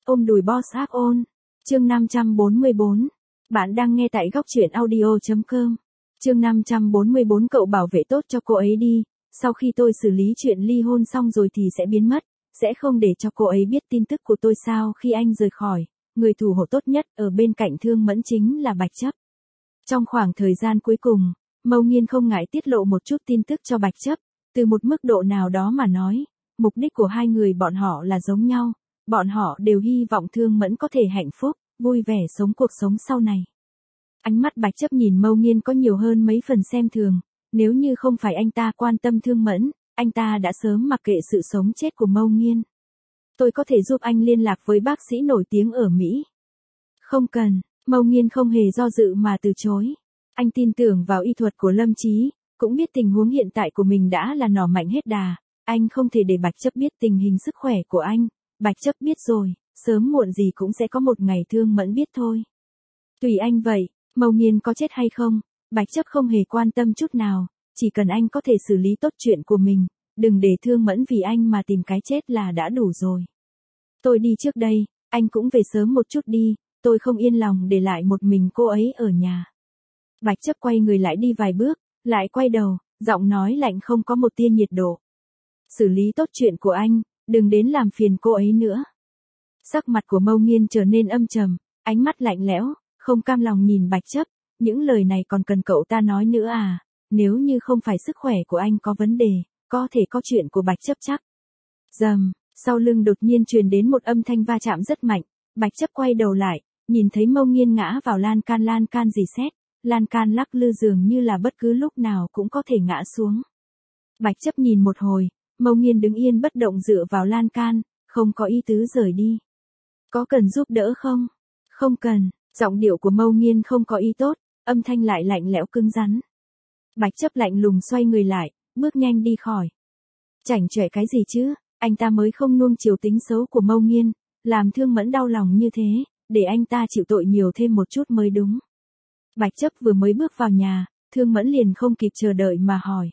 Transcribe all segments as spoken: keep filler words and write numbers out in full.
Ôm đùi boss áp ôn. Chương năm trăm bốn mươi bốn. Bạn đang nghe tại góc truyện audio chấm com. Chương năm trăm bốn mươi bốn. Cậu bảo vệ tốt cho cô ấy đi, sau khi tôi xử lý chuyện ly hôn xong rồi thì sẽ biến mất, sẽ không để cho cô ấy biết tin tức của tôi sao. Khi anh rời khỏi, người thủ hộ tốt nhất ở bên cạnh Thương Mẫn chính là Bạch Chấp. Trong khoảng thời gian cuối cùng, Mâu Nghiên không ngại tiết lộ một chút tin tức cho Bạch Chấp, từ một mức độ nào đó mà nói, mục đích của hai người bọn họ là giống nhau, bọn họ đều hy vọng Thương Mẫn có thể hạnh phúc, vui vẻ sống cuộc sống sau này. Ánh mắt Bạch Chấp nhìn Mâu Nghiên có nhiều hơn mấy phần xem thường, nếu như không phải anh ta quan tâm Thương Mẫn, anh ta đã sớm mặc kệ sự sống chết của Mâu Nghiên. Tôi có thể giúp anh liên lạc với bác sĩ nổi tiếng ở Mỹ. Không cần, Mâu Nghiên không hề do dự mà từ chối. Anh tin tưởng vào y thuật của Lâm Chí, cũng biết tình huống hiện tại của mình đã là nỏ mạnh hết đà, anh không thể để Bạch Chấp biết tình hình sức khỏe của anh. Bạch Chấp biết rồi, sớm muộn gì cũng sẽ có một ngày Thương Mẫn biết thôi. Tùy anh vậy, Mâu Nghiên có chết hay không, Bạch Chấp không hề quan tâm chút nào, chỉ cần anh có thể xử lý tốt chuyện của mình, đừng để Thương Mẫn vì anh mà tìm cái chết là đã đủ rồi. Tôi đi trước đây, anh cũng về sớm một chút đi, tôi không yên lòng để lại một mình cô ấy ở nhà. Bạch Chấp quay người lại đi vài bước, lại quay đầu, giọng nói lạnh không có một tia nhiệt độ. Xử lý tốt chuyện của anh, đừng đến làm phiền cô ấy nữa. Sắc mặt của Mâu Nghiên trở nên âm trầm, ánh mắt lạnh lẽo, không cam lòng nhìn Bạch Chấp, những lời này còn cần cậu ta nói nữa à, nếu như không phải sức khỏe của anh có vấn đề, có thể có chuyện của Bạch Chấp chắc. Rầm, sau lưng đột nhiên truyền đến một âm thanh va chạm rất mạnh, Bạch Chấp quay đầu lại, nhìn thấy Mâu Nghiên ngã vào lan can lan can rỉ sét, lan can lắc lư dường như là bất cứ lúc nào cũng có thể ngã xuống. Bạch Chấp nhìn một hồi, Mâu Nghiên đứng yên bất động dựa vào lan can, không có ý tứ rời đi. Có cần giúp đỡ không? Không cần, giọng điệu của Mâu Nghiên không có ý tốt, âm thanh lại lạnh lẽo cứng rắn. Bạch Chấp lạnh lùng xoay người lại, bước nhanh đi khỏi. Chảnh chọe cái gì chứ, anh ta mới không nuông chiều tính xấu của Mâu Nghiên, làm Thương Mẫn đau lòng như thế, để anh ta chịu tội nhiều thêm một chút mới đúng. Bạch Chấp vừa mới bước vào nhà, Thương Mẫn liền không kịp chờ đợi mà hỏi.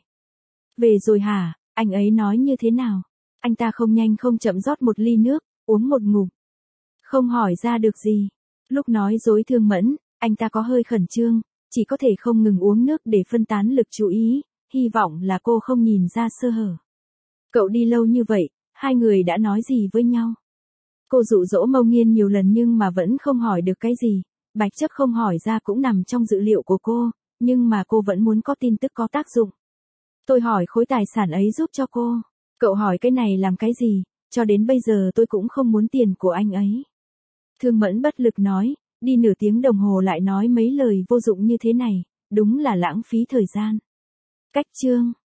Về rồi hả, anh ấy nói như thế nào? Anh ta không nhanh không chậm rót một ly nước, uống một ngụm. Không hỏi ra được gì. Lúc nói dối Thương Mẫn, anh ta có hơi khẩn trương, chỉ có thể không ngừng uống nước để phân tán lực chú ý, hy vọng là cô không nhìn ra sơ hở. Cậu đi lâu như vậy, hai người đã nói gì với nhau? Cô dụ dỗ Mâu Nghiên nhiều lần nhưng mà vẫn không hỏi được cái gì. Bạch Chấp không hỏi ra cũng nằm trong dự liệu của cô, nhưng mà cô vẫn muốn có tin tức có tác dụng. Tôi hỏi khối tài sản ấy giúp cho cô. Cậu hỏi cái này làm cái gì, cho đến bây giờ tôi cũng không muốn tiền của anh ấy. Thương Mẫn bất lực nói, đi nửa tiếng đồng hồ lại nói mấy lời vô dụng như thế này, đúng là lãng phí thời gian. Cách chương.